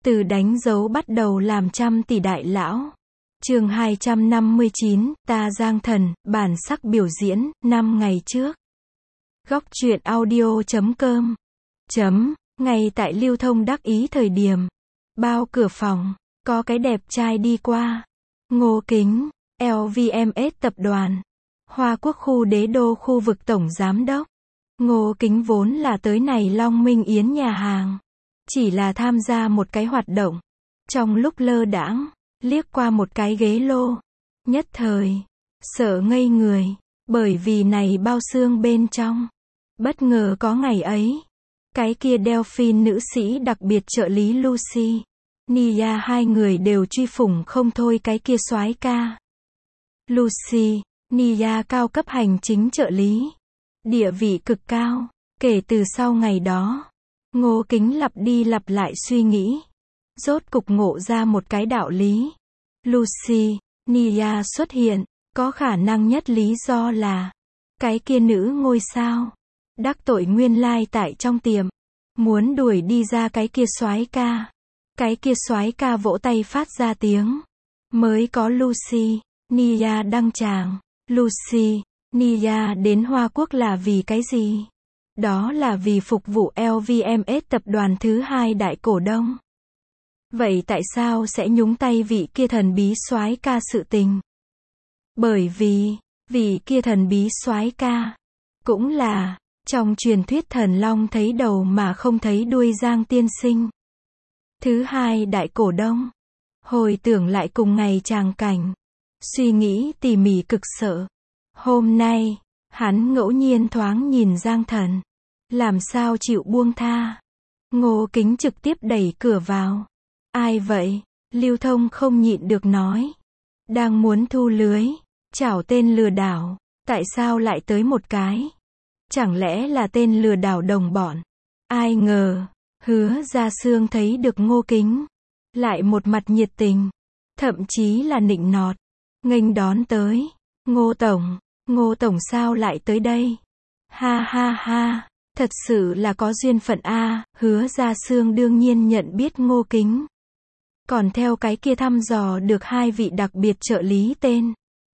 Từ đánh dấu bắt đầu làm trăm tỷ đại lão. Chương 259, ta Giang Thần, bản sắc biểu diễn, 5 ngày trước. Góc truyện audio.com. Ngay tại Lưu Thông đắc ý thời điểm, bao cửa phòng, có cái đẹp trai đi qua. Ngô Kính, LVMH tập đoàn, Hoa Quốc khu Đế Đô khu vực tổng giám đốc. Ngô Kính vốn là tới này Long Minh Yến nhà hàng, chỉ là tham gia một cái hoạt động. Trong lúc lơ đãng, liếc qua một cái ghế lô, nhất thời sợ ngây người, bởi vì này bao xương bên trong. Bất ngờ có ngày ấy, cái kia Delphine nữ sĩ đặc biệt trợ lý Lucy, Nia hai người đều truy phủng không thôi cái kia soái ca. Lucy, Nia cao cấp hành chính trợ lý, địa vị cực cao. Kể từ sau ngày đó, Ngô Kính lặp đi lặp lại suy nghĩ, rốt cục ngộ ra một cái đạo lý. Lucy, Nia xuất hiện, có khả năng nhất lý do là cái kia nữ ngôi sao đắc tội nguyên lai tại trong tiệm, muốn đuổi đi ra cái kia soái ca. Cái kia soái ca vỗ tay phát ra tiếng, mới có Lucy, Nia đăng tràng. Lucy, Nia đến Hoa Quốc là vì cái gì? Đó là vì phục vụ LVMH tập đoàn thứ hai đại cổ đông. Vậy tại sao sẽ nhúng tay vị kia thần bí soái ca sự tình? Bởi vì, vị kia thần bí soái ca cũng là trong truyền thuyết thần long thấy đầu mà không thấy đuôi Giang tiên sinh. Thứ hai đại cổ đông. Hồi tưởng lại cùng ngày tràng cảnh, suy nghĩ tỉ mỉ cực sợ. Hôm nay, hắn ngẫu nhiên thoáng nhìn Giang Thần, làm sao chịu buông tha. Ngô Kính trực tiếp đẩy cửa vào. Ai vậy? Lưu Thông không nhịn được nói. Đang muốn thu lưới, chảo tên lừa đảo, tại sao lại tới một cái? Chẳng lẽ là tên lừa đảo đồng bọn? Ai ngờ, Hứa Gia Sương thấy được Ngô Kính, lại một mặt nhiệt tình, thậm chí là nịnh nọt, nghênh đón tới. Ngô Tổng sao lại tới đây? Ha ha ha, thật sự là có duyên phận a. Hứa Gia Sương đương nhiên nhận biết Ngô Kính, còn theo cái kia thăm dò được hai vị đặc biệt trợ lý tên.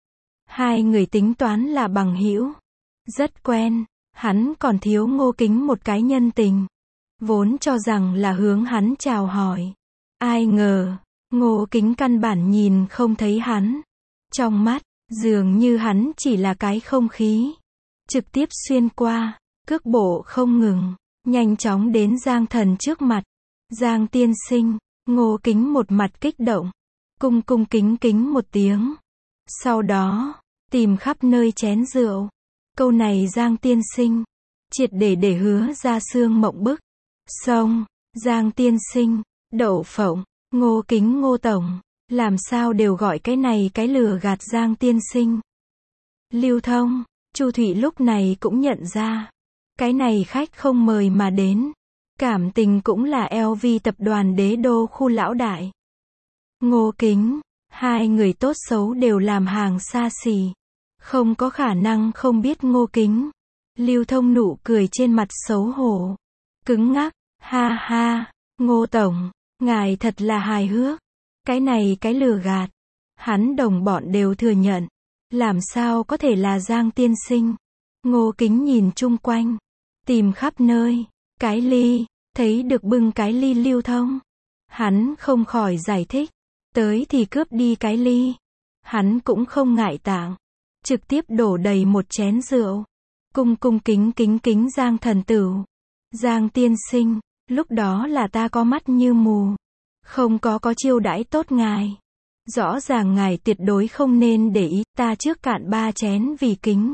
Hai người tính toán là bằng hữu, rất quen, hắn còn thiếu Ngô Kính một cái nhân tình, vốn cho rằng là hướng hắn chào hỏi. Ai ngờ, Ngô Kính căn bản nhìn không thấy hắn, trong mắt, dường như hắn chỉ là cái không khí, trực tiếp xuyên qua, cước bộ không ngừng, nhanh chóng đến Giang Thần trước mặt. Giang tiên sinh. Ngô Kính một mặt kích động, cung kính một tiếng. Sau đó, tìm khắp nơi chén rượu. Câu này Giang tiên sinh, triệt để Hứa Gia Sương mộng bức. Xong, Giang tiên sinh, đậu phộng, Ngô Kính Ngô Tổng, làm sao đều gọi cái này cái lừa gạt Giang tiên sinh. Lưu Thông, Chu Thụy lúc này cũng nhận ra, cái này khách không mời mà đến, cảm tình cũng là LV tập đoàn Đế Đô khu lão đại. Ngô Kính, hai người tốt xấu đều làm hàng xa xỉ, không có khả năng không biết Ngô Kính. Lưu Thông nụ cười trên mặt xấu hổ, cứng ngắc, ha ha, Ngô Tổng, ngài thật là hài hước, cái này cái lừa gạt, hắn đồng bọn đều thừa nhận, làm sao có thể là Giang tiên sinh. Ngô Kính nhìn chung quanh, tìm khắp nơi, cái ly, thấy được bưng cái ly Lưu Thông, hắn không khỏi giải thích, tới thì cướp đi cái ly. Hắn cũng không ngại tạng, trực tiếp đổ đầy một chén rượu, cung kính Giang thần tử. Giang tiên sinh, lúc đó là ta có mắt như mù, không có chiêu đãi tốt ngài. Rõ ràng ngài tuyệt đối không nên để ý, ta trước cạn 3 chén vì kính.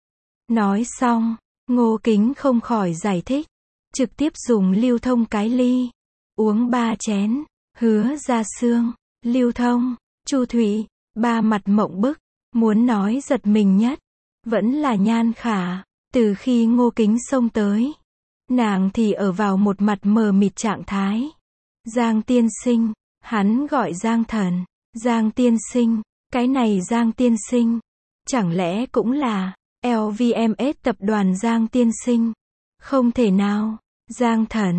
Nói xong, Ngô Kính không khỏi giải thích, trực tiếp dùng Lưu Thông cái ly, uống 3 chén. Hứa Gia Sương, Lưu Thông, Chu Thụy, ba mặt mộng bức, muốn nói giật mình nhất, vẫn là Nhan Khả. Từ khi Ngô Kính xông tới, nàng thì ở vào một mặt mờ mịt trạng thái. Giang tiên sinh, hắn gọi Giang Thần. Giang tiên sinh, cái này Giang tiên sinh, chẳng lẽ cũng là LVMH tập đoàn Giang tiên sinh? Không thể nào. Giang Thần,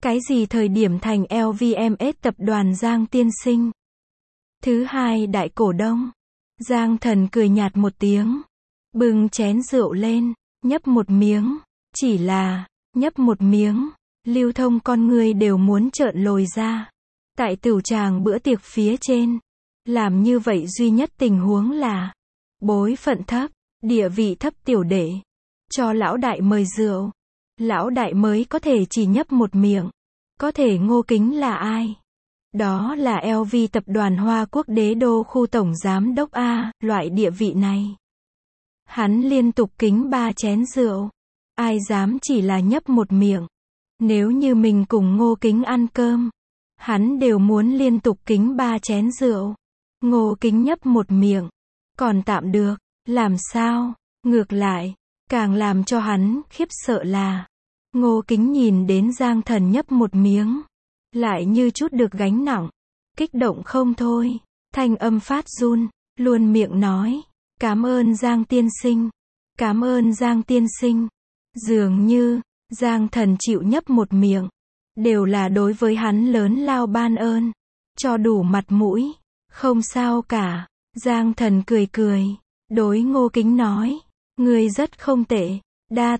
Cái gì thời điểm thành LVMH tập đoàn Giang tiên sinh? Thứ hai đại cổ đông. Giang Thần cười nhạt một tiếng. Bưng chén rượu lên, nhấp một miếng. Chỉ là, nhấp một miếng, Lưu Thông con người đều muốn trợn lồi ra. Tại tửu tràng bữa tiệc phía trên. Làm như vậy duy nhất tình huống là bối phận thấp, địa vị thấp tiểu đệ. Cho lão đại mời rượu. Lão đại mới có thể chỉ nhấp một miệng. Có thể Ngô Kính là ai? Đó là LV tập đoàn Hoa Quốc đế đô khu tổng giám đốc A, loại địa vị này. Hắn liên tục kính 3 chén rượu. Ai dám chỉ là nhấp một miệng. Nếu như mình cùng Ngô Kính ăn cơm, hắn đều muốn liên tục kính 3 chén rượu. Ngô Kính nhấp một miệng, còn tạm được, làm sao? Ngược lại, càng làm cho hắn khiếp sợ là Ngô Kính nhìn đến Giang Thần nhấp một miếng, lại như chút được gánh nặng, kích động không thôi, thanh âm phát run, luôn miệng nói, cảm ơn Giang tiên sinh, cảm ơn Giang tiên sinh. Dường như, Giang Thần chịu nhấp một miệng, đều là đối với hắn lớn lao ban ơn, cho đủ mặt mũi, không sao cả. Giang Thần cười cười, đối Ngô Kính nói, ngươi rất không tệ, đa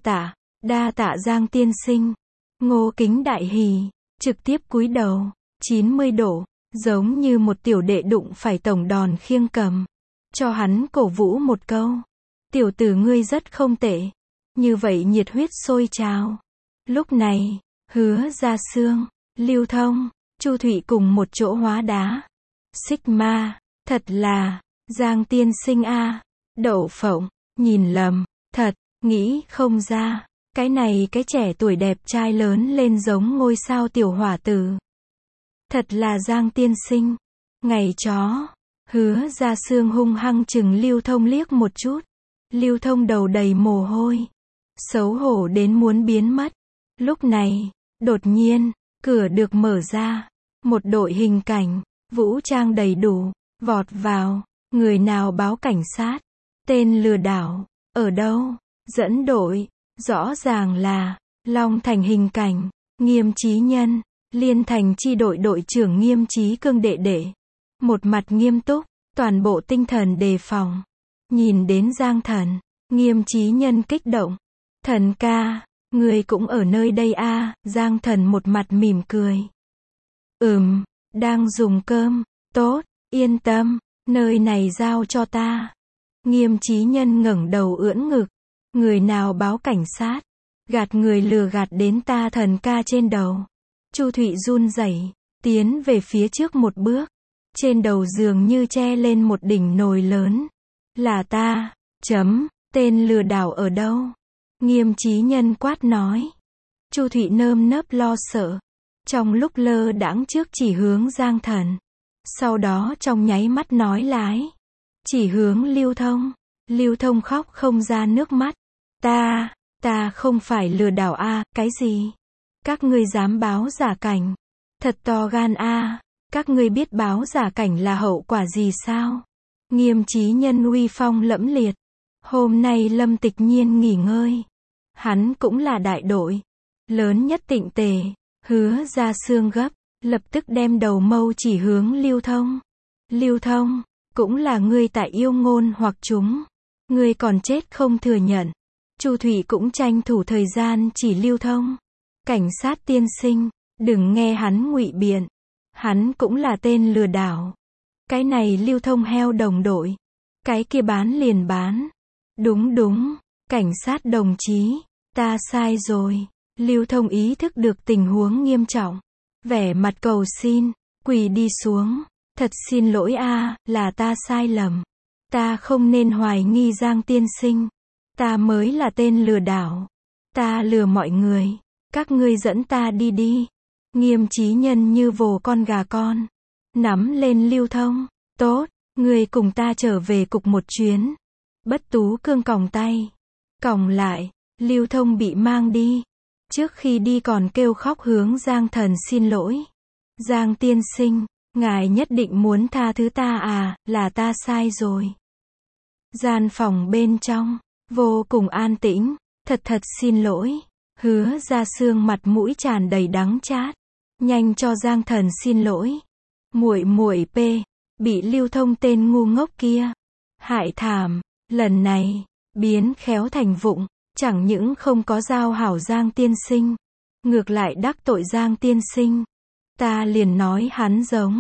tạ Giang tiên sinh. Ngô Kính đại hỉ, trực tiếp cúi đầu, 90 độ, giống như một tiểu đệ đụng phải tổng đòn khiêng cầm. Cho hắn cổ vũ một câu, tiểu tử ngươi rất không tệ. Như vậy nhiệt huyết sôi trào. Lúc này, Hứa Gia Sương, Lưu Thông, Chu Thụy cùng một chỗ hóa đá. Sigma, thật là, Giang tiên sinh a, Đậu Phộng, nhìn lầm, thật, nghĩ không ra, cái này cái trẻ tuổi đẹp trai lớn lên giống ngôi sao tiểu hỏa tử. Thật là Giang tiên sinh, ngày chó. Hứa Gia Sương hung hăng chừng Lưu Thông liếc một chút. Lưu Thông đầu đầy mồ hôi, xấu hổ đến muốn biến mất. Lúc này, đột nhiên, cửa được mở ra, một đội hình cảnh, vũ trang đầy đủ, vọt vào. Người nào báo cảnh sát? Tên lừa đảo, ở đâu? Dẫn đội, rõ ràng là Long Thành hình cảnh, Nghiêm Chí Nhân, Liên Thành chi đội đội trưởng Nghiêm Chí Cương đệ đệ. Một mặt nghiêm túc, toàn bộ tinh thần đề phòng. Nhìn đến Giang Thần, Nghiêm Chí Nhân kích động. Thần ca, người cũng ở nơi đây a? Giang Thần một mặt mỉm cười. Đang dùng cơm, tốt, yên tâm, nơi này giao cho ta. Nghiêm Chí Nhân ngẩng đầu ưỡn ngực. Người nào báo cảnh sát? Gạt người lừa gạt đến ta thần ca trên đầu. Chu Thụy run rẩy, tiến về phía trước một bước. Trên đầu dường như che lên một đỉnh nồi lớn. Là ta, tên lừa đảo ở đâu? Nghiêm Chí Nhân quát nói. Chu Thụy nơm nớp lo sợ. Trong lúc lơ đãng trước chỉ hướng Giang Thần. Sau đó trong nháy mắt nói lái. Chỉ hướng Lưu Thông. Lưu Thông khóc không ra nước mắt. Ta không phải lừa đảo a, cái gì? Các ngươi dám báo giả cảnh. Thật to gan a, các ngươi biết báo giả cảnh là hậu quả gì sao? Nghiêm Chí Nhân uy phong lẫm liệt. Hôm nay Lâm Tịch Nhiên nghỉ ngơi. Hắn cũng là đại đội lớn nhất Tịnh Tề. Hứa Gia Sương gấp, lập tức đem đầu mâu chỉ hướng Lưu Thông. Lưu Thông, cũng là ngươi tại yêu ngôn hoặc chúng. Ngươi còn chết không thừa nhận. Chu Thụy cũng tranh thủ thời gian chỉ Lưu Thông. Cảnh sát tiên sinh, đừng nghe hắn ngụy biện. Hắn cũng là tên lừa đảo. Cái này Lưu Thông heo đồng đội. Cái kia bán liền bán. Đúng, cảnh sát đồng chí, ta sai rồi. Lưu Thông ý thức được tình huống nghiêm trọng. Vẻ mặt cầu xin, quỳ đi xuống. Thật xin lỗi a, là ta sai lầm. Ta không nên hoài nghi Giang tiên sinh. Ta mới là tên lừa đảo. Ta lừa mọi người. Các ngươi dẫn ta đi. Nghiêm Chí Nhân như vồ con gà con. Nắm lên Lưu Thông. Tốt, ngươi cùng ta trở về cục một chuyến. Bất Tú Cương còng tay. Còng lại, Lưu Thông bị mang đi. Trước khi đi còn kêu khóc hướng Giang Thần xin lỗi. Giang tiên sinh, ngài nhất định muốn tha thứ ta à, là ta sai rồi. Gian phòng bên trong, vô cùng an tĩnh. Thật xin lỗi. Hứa Gia Sương mặt mũi tràn đầy đắng chát. Nhanh cho Giang Thần xin lỗi. Muội muội p, bị Lưu Thông tên ngu ngốc kia hại thảm, lần này biến khéo thành vụng, chẳng những không có giao hảo Giang tiên sinh, ngược lại đắc tội Giang tiên sinh. Ta liền nói hắn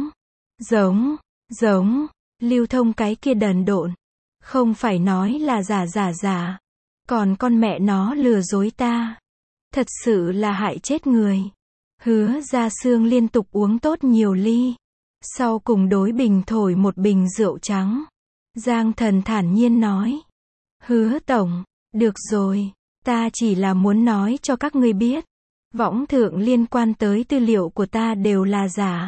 giống Lưu Thông cái kia đần độn, không phải nói là giả, còn con mẹ nó lừa dối ta, thật sự là hại chết người. Hứa Gia Sương liên tục uống tốt nhiều ly, sau cùng đối bình thổi một bình rượu trắng. Giang Thần thản nhiên nói, Hứa tổng, được rồi, ta chỉ là muốn nói cho các ngươi biết, võng thượng liên quan tới tư liệu của ta đều là giả.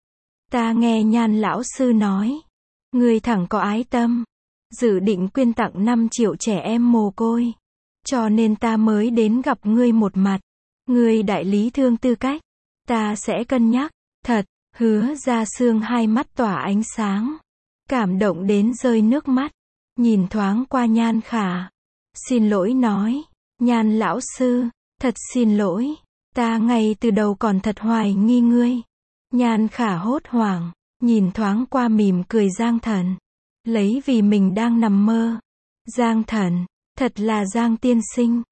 Ta nghe Nhan lão sư nói, ngươi thẳng có ái tâm, dự định quyên tặng 5 triệu trẻ em mồ côi, cho nên ta mới đến gặp ngươi một mặt. Ngươi đại lý thương tư cách, ta sẽ cân nhắc. Thật. Hứa Gia Sương hai mắt tỏa ánh sáng, cảm động đến rơi nước mắt, nhìn thoáng qua Nhan Khả, xin lỗi nói, Nhan lão sư, thật xin lỗi, ta ngay từ đầu còn thật hoài nghi ngươi. Nhan Khả hốt hoảng, nhìn thoáng qua mỉm cười Giang Thần, lấy vì mình đang nằm mơ. Giang Thần, thật là Giang tiên sinh,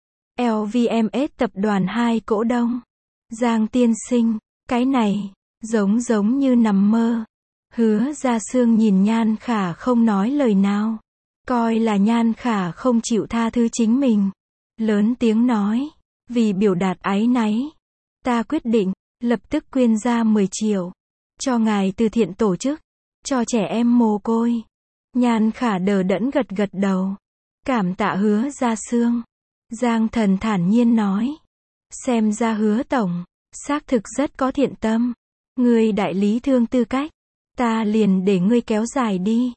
LVMH tập đoàn 2 cổ đông. Giang tiên sinh, cái này giống như nằm mơ. Hứa Gia Sương nhìn Nhan Khả không nói lời nào, coi là Nhan Khả không chịu tha thứ chính mình, lớn tiếng nói, vì biểu đạt áy náy, ta quyết định lập tức quyên ra 10 triệu cho ngài từ thiện tổ chức cho trẻ em mồ côi. Nhan Khả đờ đẫn gật đầu, cảm tạ Hứa Gia Sương. Giang Thần thản nhiên nói, xem ra Hứa tổng xác thực rất có thiện tâm. Ngươi đại lý thương tư cách, ta liền để ngươi kéo dài đi.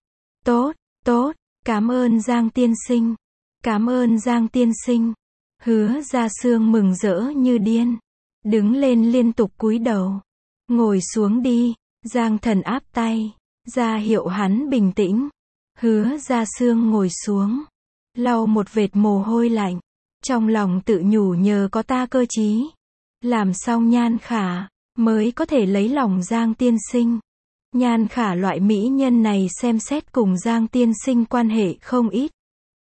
Tốt, cảm ơn Giang tiên sinh. Cảm ơn Giang tiên sinh. Hứa Gia Sương mừng rỡ như điên, đứng lên liên tục cúi đầu. Ngồi xuống đi. Giang Thần áp tay ra hiệu hắn bình tĩnh. Hứa Gia Sương ngồi xuống, lau một vệt mồ hôi lạnh, trong lòng tự nhủ nhờ có ta cơ trí, làm xong Nhan Khả mới có thể lấy lòng Giang tiên sinh. Nhan Khả loại mỹ nhân này xem xét cùng Giang tiên sinh quan hệ không ít.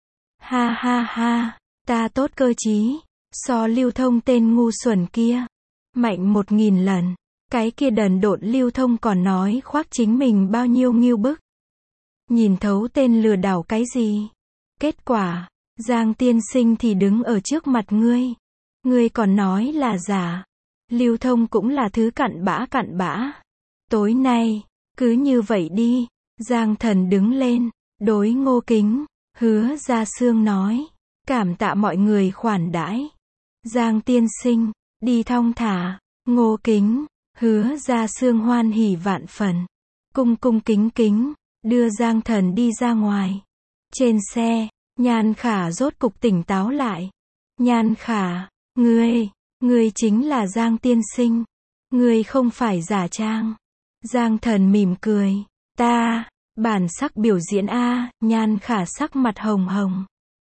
Ha, ta tốt cơ trí, so Lưu Thông tên ngu xuẩn kia mạnh 1000 lần. Cái kia đần độn Lưu Thông còn nói khoác chính mình bao nhiêu ngưu bức. Nhìn thấu tên lừa đảo cái gì? Kết quả, Giang tiên sinh thì đứng ở trước mặt ngươi. Ngươi còn nói là giả. Lưu Thông cũng là thứ cặn bã. Tối nay, cứ như vậy đi. Giang Thần đứng lên, đối Ngô Kính, Hứa Gia Sương nói, cảm tạ mọi người khoản đãi. Giang tiên sinh, đi thong thả. Ngô Kính, Hứa Gia Sương hoan hỉ vạn phần, cung kính, đưa Giang Thần đi ra ngoài. Trên xe, Nhan Khả rốt cục tỉnh táo lại. Nhan Khả, ngươi chính là Giang tiên sinh, ngươi không phải giả trang. Giang Thần mỉm cười, ta, bản sắc biểu diễn a. Nhan Khả sắc mặt hồng hồng.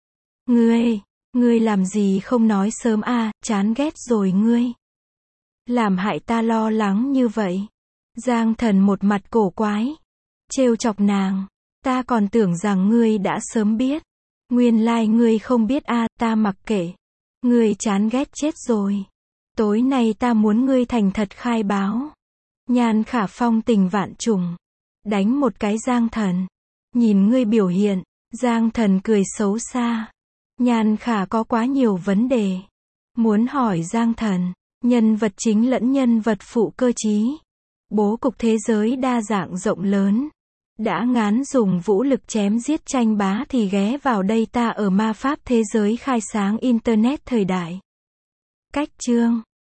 Ngươi làm gì không nói sớm a, chán ghét rồi ngươi. Làm hại ta lo lắng như vậy. Giang Thần một mặt cổ quái, trêu chọc nàng, ta còn tưởng rằng ngươi đã sớm biết. Nguyên lai ngươi không biết a, ta mặc kệ. Ngươi chán ghét chết rồi. Tối nay ta muốn ngươi thành thật khai báo. Nhan Khả phong tình vạn trùng, đánh một cái Giang Thần. Nhìn ngươi biểu hiện. Giang Thần cười xấu xa. Nhan Khả có quá nhiều vấn đề muốn hỏi Giang Thần, nhân vật chính lẫn nhân vật phụ cơ trí. Bố cục thế giới đa dạng rộng lớn. Đã ngán dùng vũ lực chém giết tranh bá thì ghé vào đây ta ở ma pháp thế giới khai sáng Internet thời đại. Cách chương